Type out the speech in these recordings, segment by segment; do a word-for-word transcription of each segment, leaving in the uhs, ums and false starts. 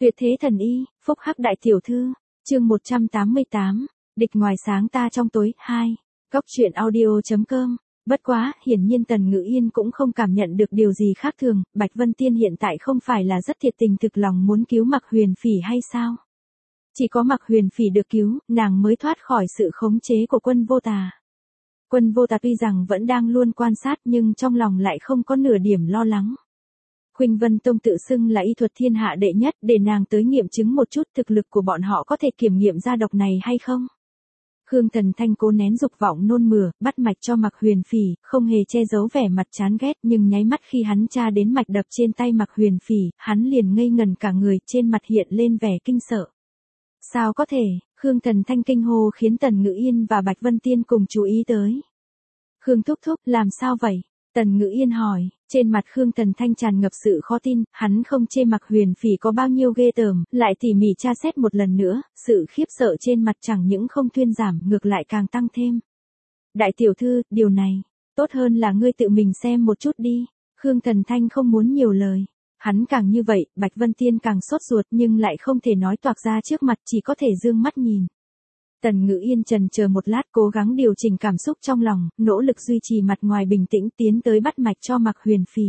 Tuyệt thế thần y, phúc hắc đại tiểu thư, chương một trăm tám mươi tám, địch ngoài sáng ta trong tối, hai, góc truyện audio.com. Bất quá, hiển nhiên Tần Ngữ Yên cũng không cảm nhận được điều gì khác thường, Bạch Vân Tiên hiện tại không phải là rất thiệt tình thực lòng muốn cứu Mạc Huyền Phỉ hay sao? Chỉ có Mạc Huyền Phỉ được cứu, nàng mới thoát khỏi sự khống chế của Quân Vô Tà. Quân Vô Tà tuy rằng vẫn đang luôn quan sát nhưng trong lòng lại không có nửa điểm lo lắng. Khuynh Vân Tông tự xưng là y thuật thiên hạ đệ nhất, để nàng tới nghiệm chứng một chút thực lực của bọn họ có thể kiểm nghiệm ra độc này hay không. Khương Thần Thanh cố nén dục vọng nôn mửa, bắt mạch cho Mạc Huyền Phỉ, không hề che giấu vẻ mặt chán ghét, nhưng nháy mắt khi hắn tra đến mạch đập trên tay Mạc Huyền Phỉ, hắn liền ngây ngần cả người, trên mặt hiện lên vẻ kinh sợ. Sao có thể? Khương Thần Thanh kinh hô khiến Tần Ngữ Yên và Bạch Vân Tiên cùng chú ý tới. Khương thúc thúc, làm sao vậy? Tần Ngữ Yên hỏi, trên mặt Khương Thần Thanh tràn ngập sự khó tin, hắn không chê Mạc Huyền Phỉ có bao nhiêu ghê tởm, lại tỉ mỉ tra xét một lần nữa, sự khiếp sợ trên mặt chẳng những không thuyên giảm, ngược lại càng tăng thêm. Đại tiểu thư, điều này, tốt hơn là ngươi tự mình xem một chút đi. Khương Thần Thanh không muốn nhiều lời. Hắn càng như vậy, Bạch Vân Tiên càng sốt ruột nhưng lại không thể nói toạc ra trước mặt, chỉ có thể dương mắt nhìn. Tần Ngữ Yên chần chờ một lát, cố gắng điều chỉnh cảm xúc trong lòng, nỗ lực duy trì mặt ngoài bình tĩnh, tiến tới bắt mạch cho Mạc Huyền Phỉ.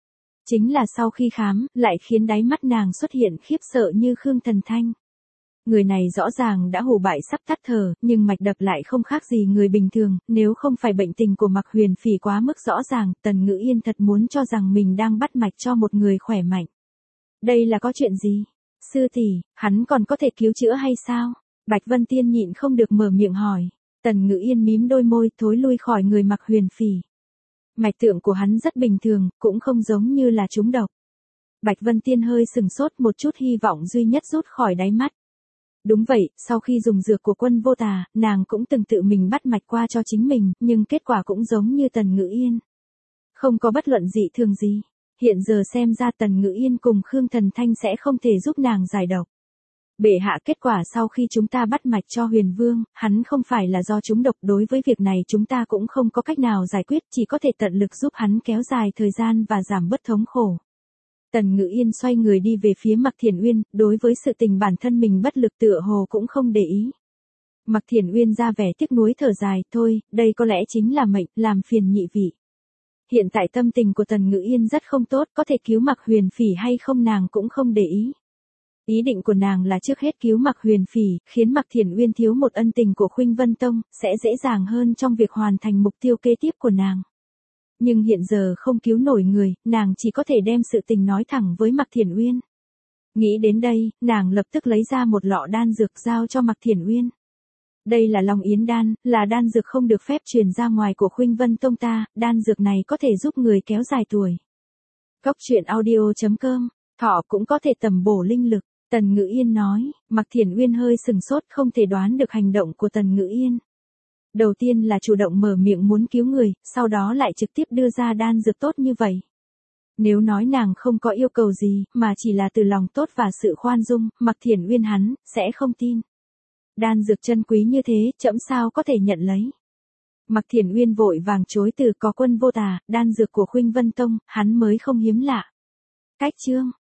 Chính là sau khi khám, lại khiến đáy mắt nàng xuất hiện khiếp sợ như Khương Thần Thanh. Người này rõ ràng đã hù bại sắp tắt thở, nhưng mạch đập lại không khác gì người bình thường, nếu không phải bệnh tình của Mạc Huyền Phỉ quá mức rõ ràng, Tần Ngữ Yên thật muốn cho rằng mình đang bắt mạch cho một người khỏe mạnh. Đây là có chuyện gì? Sư tỷ, hắn còn có thể cứu chữa hay sao? Bạch Vân Tiên nhịn không được mở miệng hỏi. Tần Ngữ Yên mím đôi môi, thối lui khỏi người Mạc Huyền Phỉ. Mạch tượng của hắn rất bình thường, cũng không giống như là trúng độc. Bạch Vân Tiên hơi sừng sốt, một chút hy vọng duy nhất rút khỏi đáy mắt. Đúng vậy, sau khi dùng dược của Quân Vô Tà, nàng cũng từng tự mình bắt mạch qua cho chính mình, nhưng kết quả cũng giống như Tần Ngữ Yên. Không có bất luận dị thường gì. Hiện giờ xem ra Tần Ngữ Yên cùng Khương Thần Thanh sẽ không thể giúp nàng giải độc. Bệ hạ, kết quả sau khi chúng ta bắt mạch cho Huyền Vương, hắn không phải là do trúng độc, đối với việc này chúng ta cũng không có cách nào giải quyết, chỉ có thể tận lực giúp hắn kéo dài thời gian và giảm bớt thống khổ. Tần Ngữ Yên xoay người đi về phía Mạc Thiển Uyên, đối với sự tình bản thân mình bất lực tựa hồ cũng không để ý. Mạc Thiển Uyên ra vẻ tiếc nuối thở dài, thôi, đây có lẽ chính là mệnh, làm phiền nhị vị. Hiện tại tâm tình của Tần Ngữ Yên rất không tốt, có thể cứu Mạc Huyền Phỉ hay không nàng cũng không để ý. Ý định của nàng là trước hết cứu Mạc Huyền Phỉ, khiến Mạc Thiển Uyên thiếu một ân tình của Khuynh Vân Tông, sẽ dễ dàng hơn trong việc hoàn thành mục tiêu kế tiếp của nàng. Nhưng hiện giờ không cứu nổi người, nàng chỉ có thể đem sự tình nói thẳng với Mạc Thiển Uyên. Nghĩ đến đây, nàng lập tức lấy ra một lọ đan dược giao cho Mạc Thiển Uyên. Đây là Long Yến đan, là đan dược không được phép truyền ra ngoài của Khuynh Vân Tông ta, đan dược này có thể giúp người kéo dài tuổi. Góc truyện audio.com, thọ cũng có thể tầm bổ linh lực. Tần Ngữ Yên nói. Mạc Thiển Uyên hơi sừng sốt, không thể đoán được hành động của Tần Ngữ Yên. Đầu tiên là chủ động mở miệng muốn cứu người, sau đó lại trực tiếp đưa ra đan dược tốt như vậy. Nếu nói nàng không có yêu cầu gì, mà chỉ là từ lòng tốt và sự khoan dung, Mạc Thiển Uyên hắn sẽ không tin. Đan dược chân quý như thế, trẫm sao có thể nhận lấy. Mạc Thiển Uyên vội vàng chối từ, có Quân Vô Tà, đan dược của Khuynh Vân Tông, hắn mới không hiếm lạ. Cách chương